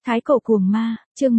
Thái cổ cuồng ma, chương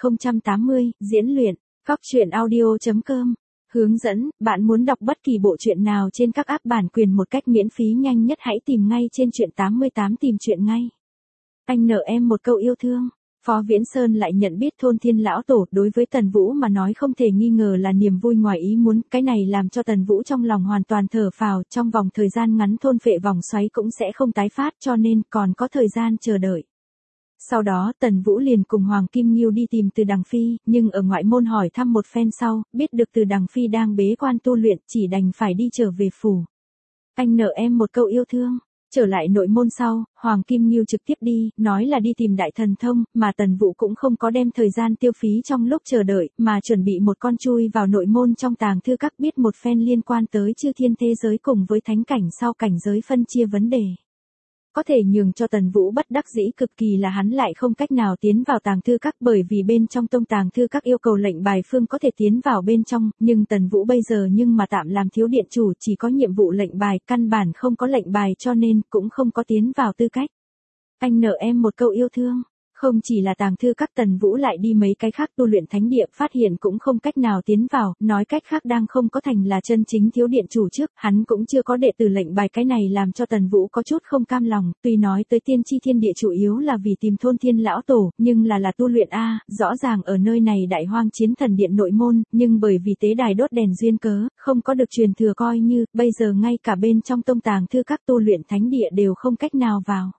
1080, diễn luyện, Góc truyện audio.com. Hướng dẫn, bạn muốn đọc bất kỳ bộ truyện nào trên các app bản quyền một cách miễn phí nhanh nhất hãy tìm ngay trên truyện 88 tìm truyện ngay. Anh nợ em một câu yêu thương. Phó Viễn Sơn lại nhận biết thôn thiên lão tổ đối với Tần Vũ mà nói không thể nghi ngờ là niềm vui ngoài ý muốn, cái này làm cho Tần Vũ trong lòng hoàn toàn thở phào, trong vòng thời gian ngắn thôn phệ vòng xoáy cũng sẽ không tái phát cho nên còn có thời gian chờ đợi. Sau đó Tần Vũ liền cùng Hoàng Kim Nghiêu đi tìm Từ Đằng Phi, nhưng ở ngoại môn hỏi thăm một phen sau, biết được Từ Đằng Phi đang bế quan tu luyện, chỉ đành phải đi trở về phủ. Anh nợ em một câu yêu thương. Trở lại nội môn sau, Hoàng Kim Nghiêu trực tiếp đi, nói là đi tìm Đại Thần Thông, mà Tần Vũ cũng không có đem thời gian tiêu phí trong lúc chờ đợi, mà chuẩn bị một con chui vào nội môn trong tàng thư các biết một phen liên quan tới chư thiên thế giới cùng với thánh cảnh sau cảnh giới phân chia vấn đề. Có thể nhường cho Tần Vũ bất đắc dĩ cực kỳ là hắn lại không cách nào tiến vào tàng thư các bởi vì bên trong tông tàng thư các yêu cầu lệnh bài phương có thể tiến vào bên trong, nhưng Tần Vũ bây giờ nhưng mà tạm làm thiếu điện chủ chỉ có nhiệm vụ lệnh bài, căn bản không có lệnh bài cho nên cũng không có tiến vào tư cách. Anh nợ em một câu yêu thương. Không chỉ là tàng thư các, Tần Vũ lại đi mấy cái khác tu luyện thánh địa phát hiện cũng không cách nào tiến vào, nói cách khác đang không có thành là chân chính thiếu điện chủ trước, hắn cũng chưa có đệ tử lệnh bài, cái này làm cho Tần Vũ có chút không cam lòng, tuy nói tới tiên tri thiên địa chủ yếu là vì tìm thôn thiên lão tổ, nhưng là tu luyện a, rõ ràng ở nơi này đại hoang chiến thần điện nội môn, nhưng bởi vì tế đài đốt đèn duyên cớ, không có được truyền thừa coi như, bây giờ ngay cả bên trong tông tàng thư các tu luyện thánh địa đều không cách nào vào.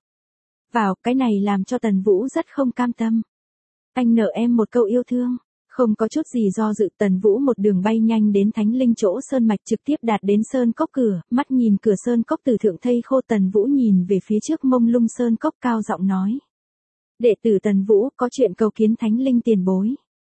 Cái này làm cho Tần Vũ rất không cam tâm. Anh nợ em một câu yêu thương. Không có chút gì do dự, Tần Vũ một đường bay nhanh đến Thánh Linh chỗ sơn mạch, trực tiếp đạt đến sơn cốc cửa, mắt nhìn cửa sơn cốc từ thượng thây khô, Tần Vũ nhìn về phía trước mông lung sơn cốc cao giọng nói. Đệ tử Tần Vũ có chuyện cầu kiến Thánh Linh tiền bối.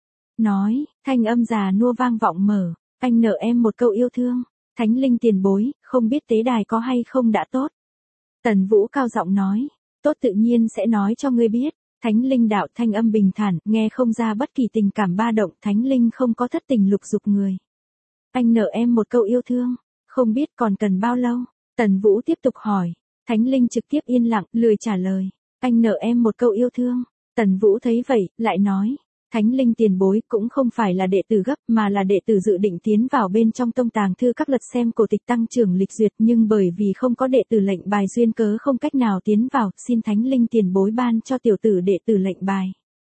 Nói, thanh âm già nua vang vọng mở, anh nợ em một câu yêu thương. Thánh Linh tiền bối, không biết tế đài có hay không đã tốt. Tần Vũ cao giọng nói. Tốt, tự nhiên sẽ nói cho ngươi biết. Thánh Linh đạo thanh âm bình thản, nghe không ra bất kỳ tình cảm ba động, Thánh Linh không có thất tình lục dục người. Anh nợ em một câu yêu thương, không biết còn cần bao lâu? Tần Vũ tiếp tục hỏi. Thánh Linh trực tiếp yên lặng, lười trả lời. Anh nợ em một câu yêu thương. Tần Vũ thấy vậy, lại nói. Thánh Linh tiền bối cũng không phải là đệ tử gấp mà là đệ tử dự định tiến vào bên trong tông tàng thư các lật xem cổ tịch tăng trưởng lịch duyệt, nhưng bởi vì không có đệ tử lệnh bài duyên cớ không cách nào tiến vào, xin Thánh Linh tiền bối ban cho tiểu tử đệ tử lệnh bài.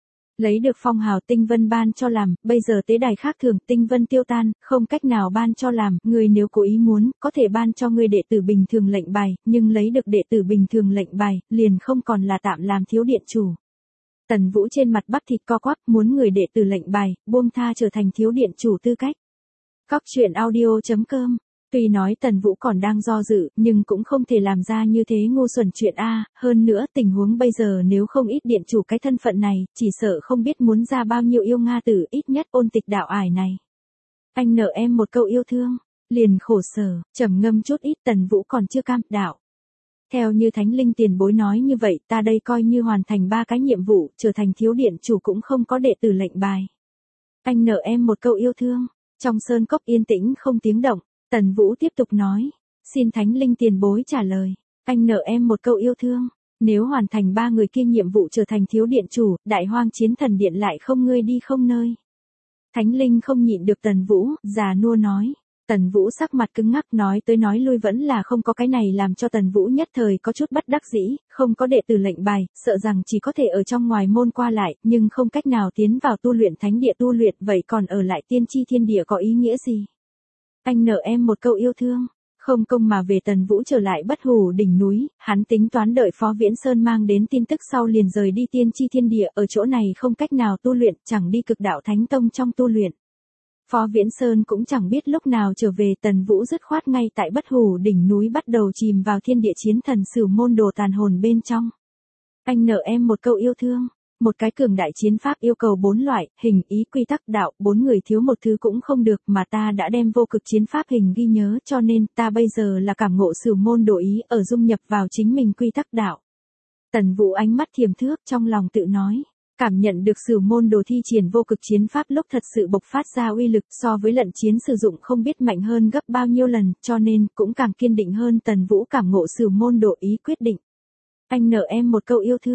Lấy được phong hào tinh vân ban cho làm, bây giờ tế đài khác thường, tinh vân tiêu tan, không cách nào ban cho làm, người nếu cố ý muốn, có thể ban cho người đệ tử bình thường lệnh bài, nhưng lấy được đệ tử bình thường lệnh bài, liền không còn là tạm làm thiếu điện chủ. Tần Vũ trên mặt bắp thịt co quắp, muốn người đệ tử lệnh bài, buông tha trở thành thiếu điện chủ tư cách. Góc truyện audio.com. Tuy nói Tần Vũ còn đang do dự, nhưng cũng không thể làm ra như thế ngu xuẩn chuyện a, hơn nữa tình huống bây giờ nếu không ít điện chủ cái thân phận này, chỉ sợ không biết muốn ra bao nhiêu yêu Nga tử, ít nhất ôn tịch đạo ải này. Anh nợ em một câu yêu thương, liền khổ sở, trầm ngâm chút ít, Tần Vũ còn chưa cam đạo. Theo như Thánh Linh tiền bối nói như vậy, ta đây coi như hoàn thành 3 cái nhiệm vụ, trở thành thiếu điện chủ cũng không có đệ tử lệnh bài. Anh nợ em một câu yêu thương. Trong sơn cốc yên tĩnh không tiếng động, Tần Vũ tiếp tục nói. Xin Thánh Linh tiền bối trả lời. Anh nợ em một câu yêu thương. Nếu hoàn thành 3 người kia nhiệm vụ trở thành thiếu điện chủ, đại hoang chiến thần điện lại không ngươi đi không nơi. Thánh Linh không nhịn được Tần Vũ, già nua nói. Tần Vũ sắc mặt cứng ngắc, nói tới nói lui vẫn là không có, cái này làm cho Tần Vũ nhất thời có chút bất đắc dĩ, không có đệ tử lệnh bài, sợ rằng chỉ có thể ở trong ngoài môn qua lại, nhưng không cách nào tiến vào tu luyện thánh địa tu luyện, vậy còn ở lại tiên tri thiên địa có ý nghĩa gì? Anh nợ em một câu yêu thương. Không công mà về, Tần Vũ trở lại Bất Hủ đỉnh núi, hắn tính toán đợi Phó Viễn Sơn mang đến tin tức sau liền rời đi tiên tri thiên địa, ở chỗ này không cách nào tu luyện, chẳng đi Cực Đạo Thánh Tông trong tu luyện. Phó Viễn Sơn cũng chẳng biết lúc nào trở về, Tần Vũ dứt khoát ngay tại Bất Hủ đỉnh núi bắt đầu chìm vào thiên địa chiến thần Sửu môn đồ tàn hồn bên trong. Anh nợ em một câu yêu thương. Một cái cường đại chiến pháp yêu cầu 4 loại, hình, ý, quy tắc, đạo, 4 người thiếu một thứ cũng không được, mà ta đã đem vô cực chiến pháp hình ghi nhớ, cho nên ta bây giờ là cảm ngộ Sửu môn đồ ý ở dung nhập vào chính mình quy tắc đạo. Tần Vũ ánh mắt thiềm thước, trong lòng tự nói. Cảm nhận được Sửu môn đồ thi triển vô cực chiến pháp lúc thật sự bộc phát ra uy lực, so với lận chiến sử dụng không biết mạnh hơn gấp bao nhiêu lần, cho nên cũng càng kiên định hơn. Tần Vũ cảm ngộ Sửu môn đồ ý quyết định. Anh nợ em một câu yêu thương.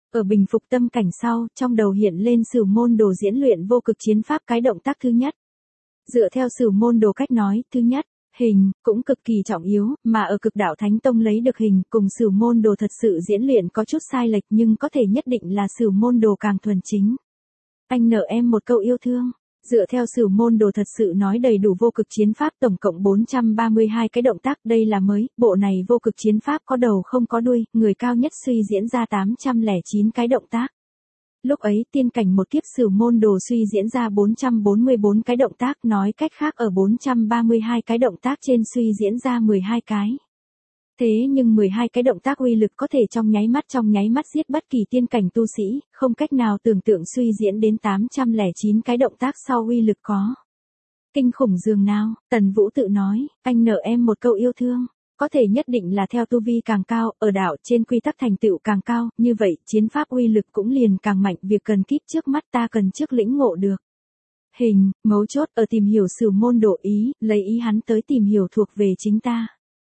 Ở bình phục tâm cảnh sau, trong đầu hiện lên Sửu môn đồ diễn luyện vô cực chiến pháp cái động tác thứ nhất. Dựa theo Sửu môn đồ cách nói, thứ nhất, hình, cũng cực kỳ trọng yếu, mà ở Cực Đạo Thánh Tông lấy được hình cùng Sửu môn đồ thật sự diễn luyện có chút sai lệch nhưng có thể nhất định là Sửu môn đồ càng thuần chính. Anh nợ em một câu yêu thương. Dựa theo Sửu môn đồ thật sự nói đầy đủ vô cực chiến pháp tổng cộng 432 cái động tác, đây là mới, bộ này vô cực chiến pháp có đầu không có đuôi, người cao nhất suy diễn ra 809 cái động tác. Lúc ấy tiên cảnh một kiếp Sửu môn đồ suy diễn ra 444 cái động tác, nói cách khác ở 432 cái động tác trên suy diễn ra 12 cái. Thế nhưng 12 cái động tác uy lực có thể trong nháy mắt giết bất kỳ tiên cảnh tu sĩ, không cách nào tưởng tượng suy diễn đến 809 cái động tác sau uy lực có. Kinh khủng dường nào, Tần Vũ tự nói, anh nợ em một câu yêu thương. Có thể nhất định là theo tu vi càng cao, ở đạo trên quy tắc thành tựu càng cao, như vậy chiến pháp uy lực cũng liền càng mạnh, việc cần kíp trước mắt ta cần trước lĩnh ngộ được. Hình, mấu chốt ở tìm hiểu Sửu môn đồ ý, lấy ý hắn tới tìm hiểu thuộc về chính ta.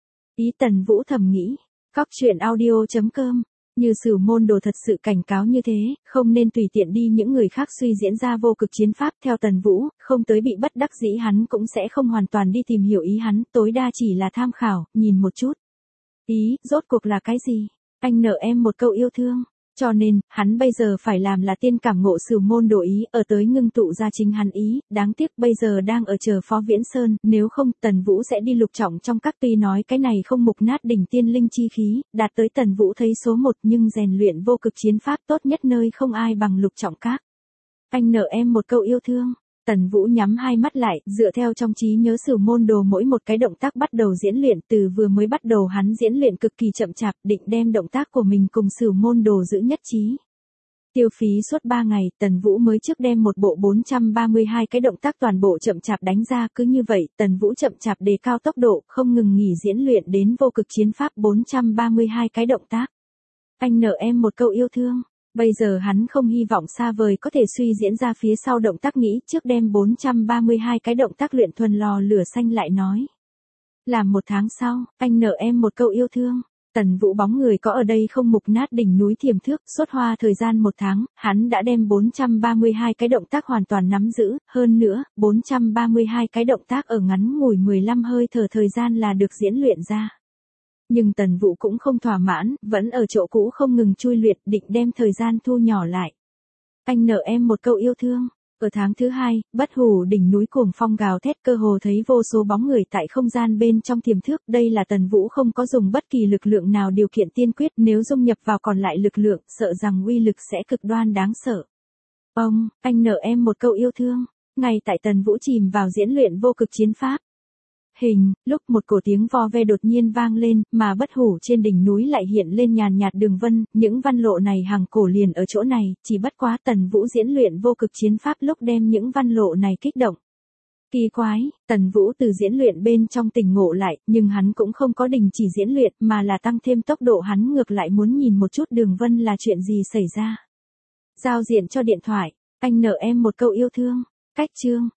Ý Tần Vũ thầm nghĩ, Cóc Truyện Audio.com, như Sửu môn đồ thật sự cảnh cáo như thế, không nên tùy tiện đi những người khác suy diễn ra vô cực chiến pháp theo Tần Vũ, không tới bị bất đắc dĩ hắn cũng sẽ không hoàn toàn đi tìm hiểu ý hắn, tối đa chỉ là tham khảo, nhìn một chút. Ý, rốt cuộc là cái gì? Anh nợ em một câu yêu thương. Cho nên, hắn bây giờ phải làm là tiên cảm ngộ Sửu môn đồ ý, ở tới ngưng tụ ra chính hắn ý, đáng tiếc bây giờ đang ở chờ Phó Viễn Sơn, nếu không Tần Vũ sẽ đi lục trọng trong các, tuy nói cái này không mục nát đỉnh tiên linh chi khí, đạt tới Tần Vũ thấy số 1 nhưng rèn luyện vô cực chiến pháp tốt nhất nơi không ai bằng lục trọng các. Anh nợ em một câu yêu thương. Tần Vũ nhắm hai mắt lại, dựa theo trong trí nhớ Sửu môn đồ mỗi một cái động tác bắt đầu diễn luyện, từ vừa mới bắt đầu hắn diễn luyện cực kỳ chậm chạp, định đem động tác của mình cùng Sửu môn đồ giữ nhất trí. Tiêu phí suốt 3 ngày, Tần Vũ mới trước đem một bộ 432 cái động tác toàn bộ chậm chạp đánh ra, cứ như vậy, Tần Vũ chậm chạp đề cao tốc độ, không ngừng nghỉ diễn luyện đến vô cực chiến pháp 432 cái động tác. Anh nợ em một câu yêu thương. Bây giờ hắn không hy vọng xa vời có thể suy diễn ra phía sau động tác, nghĩ trước đem 432 cái động tác luyện thuần lò lửa xanh lại nói. Làm 1 tháng sau, anh nợ em một câu yêu thương. Tần Vũ bóng người có ở đây không mục nát đỉnh núi Thiểm Thước, suốt hoa thời gian 1 tháng, hắn đã đem 432 cái động tác hoàn toàn nắm giữ, hơn nữa, 432 cái động tác ở ngắn ngủi 15 hơi thở thời gian là được diễn luyện ra. Nhưng Tần Vũ cũng không thỏa mãn, vẫn ở chỗ cũ không ngừng chui luyện, định đem thời gian thu nhỏ lại. Anh nợ em một câu yêu thương. Ở tháng thứ 2, Bất Hủ đỉnh núi cuồng phong gào thét, cơ hồ thấy vô số bóng người tại không gian bên trong Thiểm Thước, đây là Tần Vũ không có dùng bất kỳ lực lượng nào điều kiện tiên quyết, nếu dung nhập vào còn lại lực lượng, sợ rằng uy lực sẽ cực đoan đáng sợ. Anh nợ em một câu yêu thương. Ngay tại Tần Vũ chìm vào diễn luyện vô cực chiến pháp. Hình, lúc một cổ tiếng vo ve đột nhiên vang lên, mà Bất Hủ trên đỉnh núi lại hiện lên nhàn nhạt đường vân, những văn lộ này hàng cổ liền ở chỗ này, chỉ bất quá Tần Vũ diễn luyện vô cực chiến pháp lúc đem những văn lộ này kích động. Kỳ quái, Tần Vũ từ diễn luyện bên trong tỉnh ngộ lại, nhưng hắn cũng không có đình chỉ diễn luyện mà là tăng thêm tốc độ, hắn ngược lại muốn nhìn một chút đường vân là chuyện gì xảy ra. Giao diện cho điện thoại, anh nợ em một câu yêu thương. Cách chương